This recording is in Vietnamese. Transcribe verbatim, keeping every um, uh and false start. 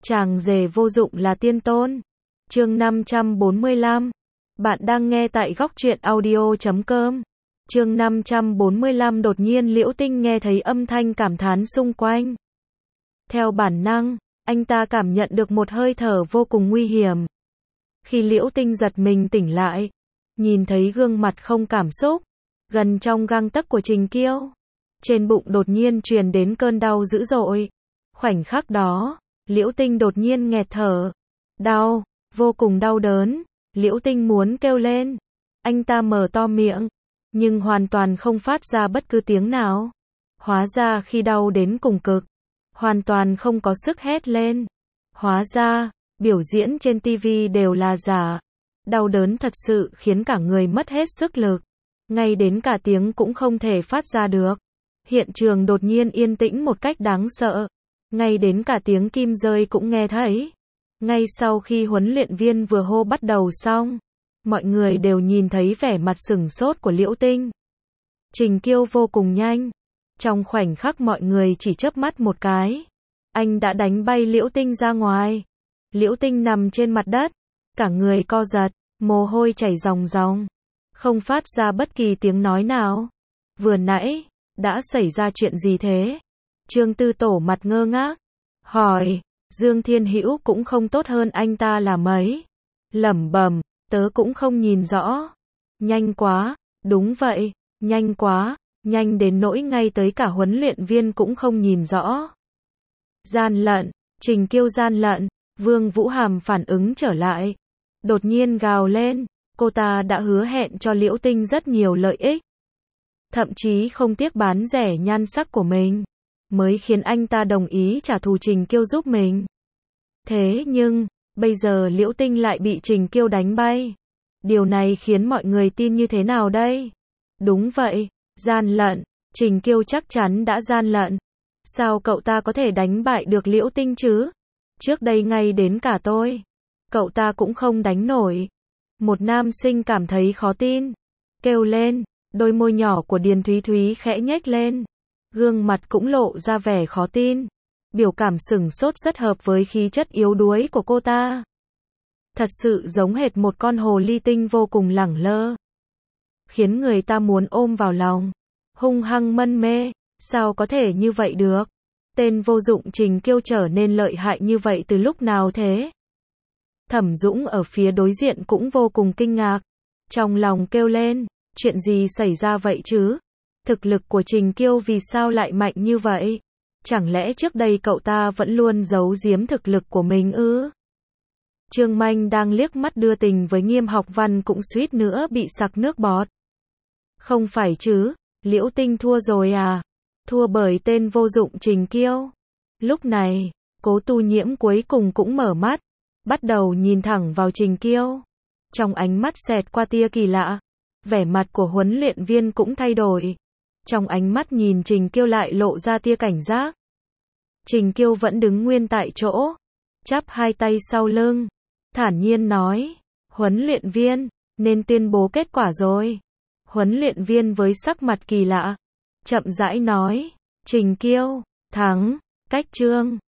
Chàng rể vô dụng là tiên tôn. Chương năm trăm bốn mươi lăm. Bạn đang nghe tại góc truyện audio chấm com. Chương năm trăm bốn mươi lăm. Đột nhiên Liễu Tinh nghe thấy âm thanh cảm thán xung quanh. Theo bản năng, anh ta cảm nhận được một hơi thở vô cùng nguy hiểm. Khi Liễu Tinh giật mình tỉnh lại, nhìn thấy gương mặt không cảm xúc, gần trong gang tấc của Trình Kiêu, trên bụng đột nhiên truyền đến cơn đau dữ dội. Khoảnh khắc đó, Liễu Tinh đột nhiên nghẹt thở. Đau, vô cùng đau đớn. Liễu Tinh muốn kêu lên. Anh ta mở to miệng, nhưng hoàn toàn không phát ra bất cứ tiếng nào. Hóa ra khi đau đến cùng cực, hoàn toàn không có sức hét lên. Hóa ra, biểu diễn trên ti vi đều là giả. Đau đớn thật sự khiến cả người mất hết sức lực. Ngay đến cả tiếng cũng không thể phát ra được. Hiện trường đột nhiên yên tĩnh một cách đáng sợ. Ngay đến cả tiếng kim rơi cũng nghe thấy. Ngay sau khi huấn luyện viên vừa hô bắt đầu xong, mọi người đều nhìn thấy vẻ mặt sửng sốt của Liễu Tinh. Trình Kiêu vô cùng nhanh. Trong khoảnh khắc mọi người chỉ chớp mắt một cái, anh đã đánh bay Liễu Tinh ra ngoài. Liễu Tinh nằm trên mặt đất, cả người co giật, mồ hôi chảy ròng ròng, không phát ra bất kỳ tiếng nói nào. Vừa nãy, đã xảy ra chuyện gì thế? Trương Tư Tổ mặt ngơ ngác, hỏi. Dương Thiên Hữu cũng không tốt hơn anh ta là mấy. Lẩm bẩm, tớ cũng không nhìn rõ. Nhanh quá, đúng vậy, nhanh quá, nhanh đến nỗi ngay tới cả huấn luyện viên cũng không nhìn rõ. Gian lận, Trình Kiêu gian lận. Vương Vũ Hàm phản ứng trở lại, đột nhiên gào lên, cô ta đã hứa hẹn cho Liễu Tinh rất nhiều lợi ích, thậm chí không tiếc bán rẻ nhan sắc của mình, mới khiến anh ta đồng ý trả thù Trình Kiêu giúp mình. Thế nhưng, bây giờ Liễu Tinh lại bị Trình Kiêu đánh bay. Điều này khiến mọi người tin như thế nào đây? Đúng vậy, gian lận, Trình Kiêu chắc chắn đã gian lận. Sao cậu ta có thể đánh bại được Liễu Tinh chứ? Trước đây ngay đến cả tôi, cậu ta cũng không đánh nổi. Một nam sinh cảm thấy khó tin, kêu lên, đôi môi nhỏ của Điền Thúy Thúy khẽ nhếch lên. Gương mặt cũng lộ ra vẻ khó tin. Biểu cảm sửng sốt rất hợp với khí chất yếu đuối của cô ta. Thật sự giống hệt một con hồ ly tinh vô cùng lẳng lơ, khiến người ta muốn ôm vào lòng, hung hăng mân mê. Sao có thể như vậy được? Tên vô dụng Trình Kiêu trở nên lợi hại như vậy từ lúc nào thế? Thẩm Dũng ở phía đối diện cũng vô cùng kinh ngạc. Trong lòng kêu lên, chuyện gì xảy ra vậy chứ? Thực lực của Trình Kiêu vì sao lại mạnh như vậy? Chẳng lẽ trước đây cậu ta vẫn luôn giấu giếm thực lực của mình ư? Trương Manh đang liếc mắt đưa tình với Nghiêm Học Văn cũng suýt nữa bị sặc nước bọt. Không phải chứ, Liễu Tinh thua rồi à? Thua bởi tên vô dụng Trình Kiêu. Lúc này, Cố Tu Nhiễm cuối cùng cũng mở mắt, bắt đầu nhìn thẳng vào Trình Kiêu. Trong ánh mắt xẹt qua tia kỳ lạ, vẻ mặt của huấn luyện viên cũng thay đổi. Trong ánh mắt nhìn Trình Kiêu lại lộ ra tia cảnh giác. Trình Kiêu vẫn đứng nguyên tại chỗ, chắp hai tay sau lưng, thản nhiên nói, huấn luyện viên, nên tuyên bố kết quả rồi. Huấn luyện viên với sắc mặt kỳ lạ, chậm rãi nói, Trình Kiêu, thắng, cách chương.